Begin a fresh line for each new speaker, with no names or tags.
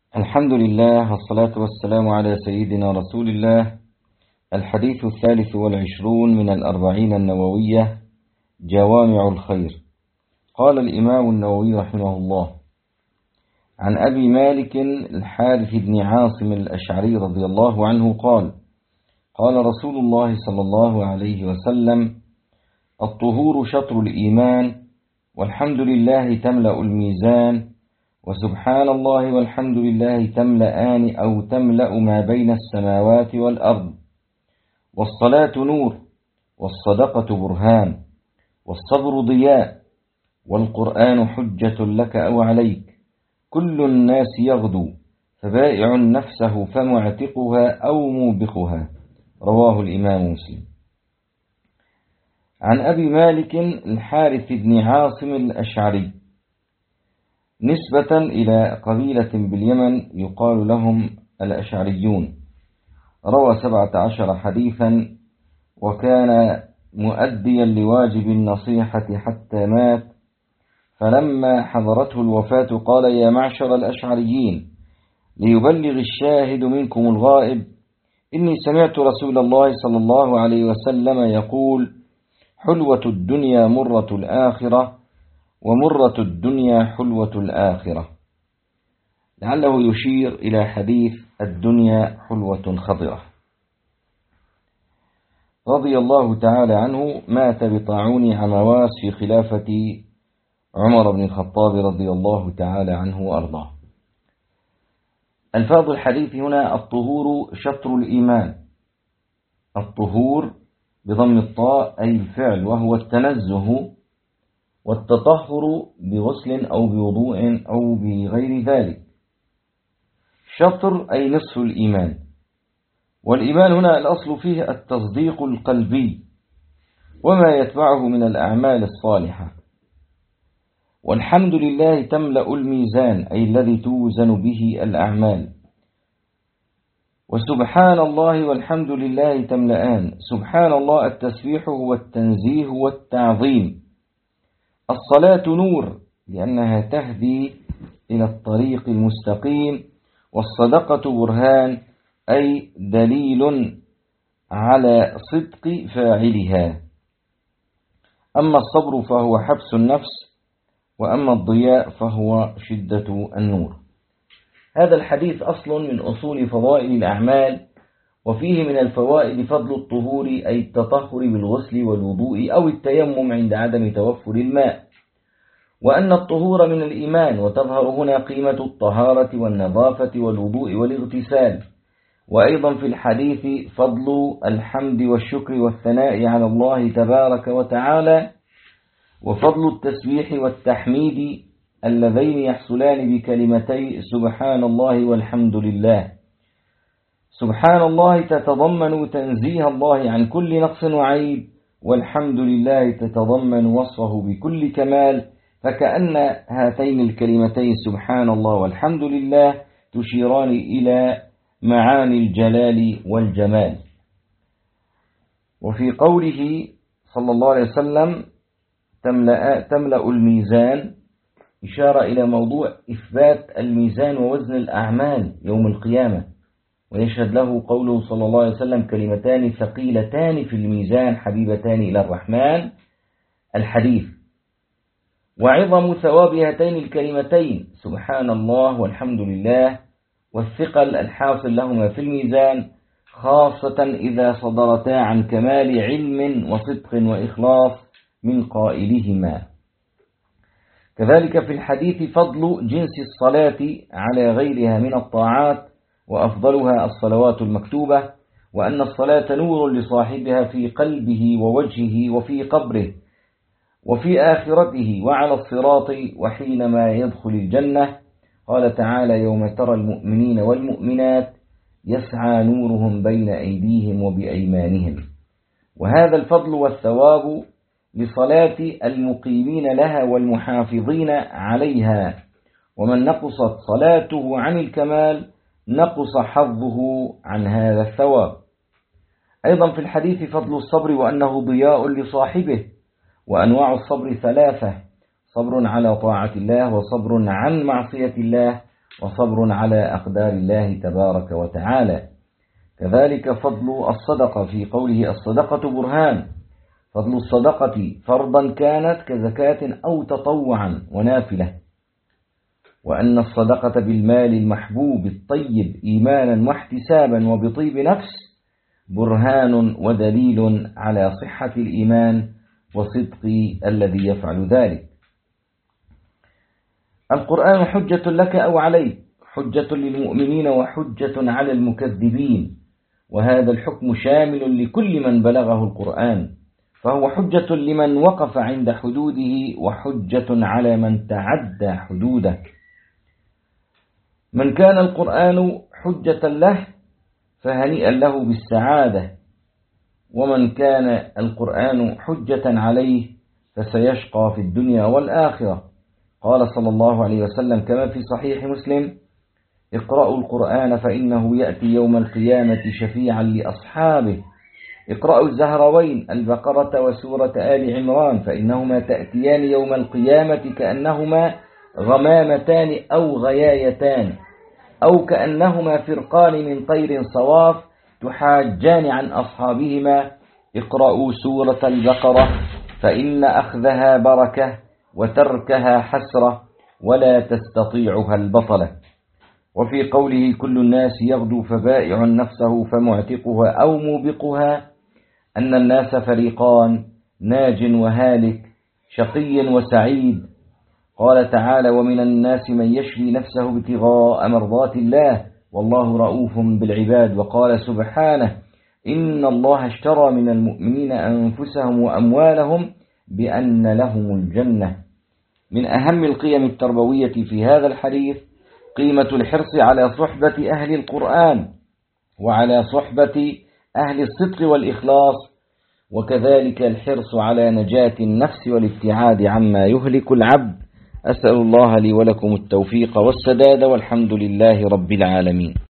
الحمد لله والصلاة والسلام على سيدنا رسول الله. الحديث 23 من الأربعين النووية، جوامع الخير. قال الإمام النووي رحمه الله: عن أبي مالك الحارث بن عاصم الأشعري رضي الله عنه قال: قال رسول الله صلى الله عليه وسلم: الطهور شطر الإيمان، والحمد لله تملأ الميزان، وسبحان الله والحمد لله تملأان أو تملأ ما بين السماوات والأرض. والصلاة نور، والصدقة برهان، والصبر ضياء، والقرآن حجة لك أو عليك. كل الناس يغدو، فبائع نفسه فمعتقها أو موبقها. رواه الإمام مسلم. عن أبي مالك الحارث بن عاصم الأشعري، نسبة إلى قبيلة باليمن يقال لهم الأشعريون، روى 17 حديثا، وكان مؤديا لواجب النصيحة حتى مات. فلما حضرته الوفاة قال: يا معشر الأشعريين، ليبلغ الشاهد منكم الغائب، إني سمعت رسول الله صلى الله عليه وسلم يقول: حلوة الدنيا مرة الآخرة، ومرة الدنيا حلوة الآخرة، لعله يشير إلى حديث الدنيا حلوة خضرة. رضي الله تعالى عنه، مات بطاعون عمواس في خلافة عمر بن الخطاب رضي الله تعالى عنه وأرضاه. ألفاظ الحديث هنا: الطهور شطر الإيمان. الطهور بضم الطاء أي الفعل، وهو التنزه والتطهر بغسل أو بوضوء أو بغير ذلك. شطر أي نصف الإيمان، والإيمان هنا الأصل فيه التصديق القلبي وما يتبعه من الأعمال الصالحة. والحمد لله تملأ الميزان، أي الذي توزن به الأعمال. وسبحان الله والحمد لله تملأان. سبحان الله التسبيح والتنزيه والتعظيم. الصلاة نور، لأنها تهدي إلى الطريق المستقيم. والصدقة برهان، أي دليل على صدق فاعلها. أما الصبر فهو حبس النفس، وأما الضياء فهو شدة النور. هذا الحديث أصل من أصول فضائل الأعمال، وفيه من الفوائد فضل الطهور، أي التطهر بالغسل والوضوء أو التيمم عند عدم توفر الماء، وأن الطهور من الإيمان، وتظهر هنا قيمة الطهارة والنظافة والوضوء والاغتسال. وأيضا في الحديث فضل الحمد والشكر والثناء على الله تبارك وتعالى، وفضل التسبيح والتحميد اللذين يحصلان بكلمتي سبحان الله والحمد لله. سبحان الله تتضمن تنزيه الله عن كل نقص وعيب، والحمد لله تتضمن وصفه بكل كمال، فكأن هاتين الكلمتين سبحان الله والحمد لله تشيران إلى معاني الجلال والجمال. وفي قوله صلى الله عليه وسلم تملأ الميزان، إشارة إلى موضوع إثبات الميزان ووزن الأعمال يوم القيامة، ويشهد له قوله صلى الله عليه وسلم: كلمتان ثقيلتان في الميزان حبيبتان إلى الرحمن، الحديث. وعظم ثواب هاتين الكلمتين سبحان الله والحمد لله، والثقل الحاصل لهما في الميزان، خاصة إذا صدرتا عن كمال علم وصدق وإخلاص من قائلهما. كذلك في الحديث فضل جنس الصلاة على غيرها من الطاعات، وأفضلها الصلوات المكتوبة، وأن الصلاة نور لصاحبها في قلبه ووجهه وفي قبره وفي آخرته وعلى الصراط وحينما يدخل الجنة. قال تعالى: يوم ترى المؤمنين والمؤمنات يسعى نورهم بين أيديهم وبأيمانهم. وهذا الفضل والثواب لصلاة المقيمين لها والمحافظين عليها، ومن نقصت صلاته عن الكمال نقص حظه عن هذا الثواب. أيضا في الحديث فضل الصبر، وأنه ضياء لصاحبه. وأنواع الصبر 3: صبر على طاعة الله، وصبر عن معصية الله، وصبر على أقدار الله تبارك وتعالى. كذلك فضل الصدقة في قوله الصدقة برهان، فضل الصدقة فرضا كانت كزكاة أو تطوعا ونافلة، وأن الصدقة بالمال المحبوب الطيب إيمانا واحتسابا وبطيب نفس برهان ودليل على صحة الإيمان وصدق الذي يفعل ذلك. القرآن حجة لك أو عليك، حجة للمؤمنين وحجة على المكذبين، وهذا الحكم شامل لكل من بلغه القرآن، فهو حجة لمن وقف عند حدوده وحجة على من تعدى حدوده. من كان القرآن حجة له فهنيئا له بالسعادة، ومن كان القرآن حجة عليه فسيشقى في الدنيا والآخرة. قال صلى الله عليه وسلم كما في صحيح مسلم: اقرأوا القرآن فإنه يأتي يوم القيامة شفيعا لأصحابه. اقرأوا الزهروين البقرة وسورة آل عمران فإنهما تأتيان يوم القيامة كأنهما غمامتان أو غيايتان، أو كأنهما فرقان من طير صواف تحاجان عن أصحابهما. اقرأوا سورة البقرة فإن أخذها بركة وتركها حسرة ولا تستطيعها البطلة. وفي قوله كل الناس يغدو فبائع نفسه فمعتقها أو موبقها أن الناس فريقان ناج وهالك شقي وسعيد. قال تعالى: ومن الناس من يشري نفسه ابتغاء مرضات الله والله رؤوف بالعباد. وقال سبحانه: إن الله اشترى من المؤمنين أنفسهم وأموالهم بأن لهم الجنة. من أهم القيم التربوية في هذا الحديث قيمة الحرص على صحبة أهل القرآن وعلى صحبة أهل الصدق والإخلاص، وكذلك الحرص على نجاة النفس والابتعاد عما يهلك العبد. أسأل الله لي ولكم التوفيق والسداد، والحمد لله رب العالمين.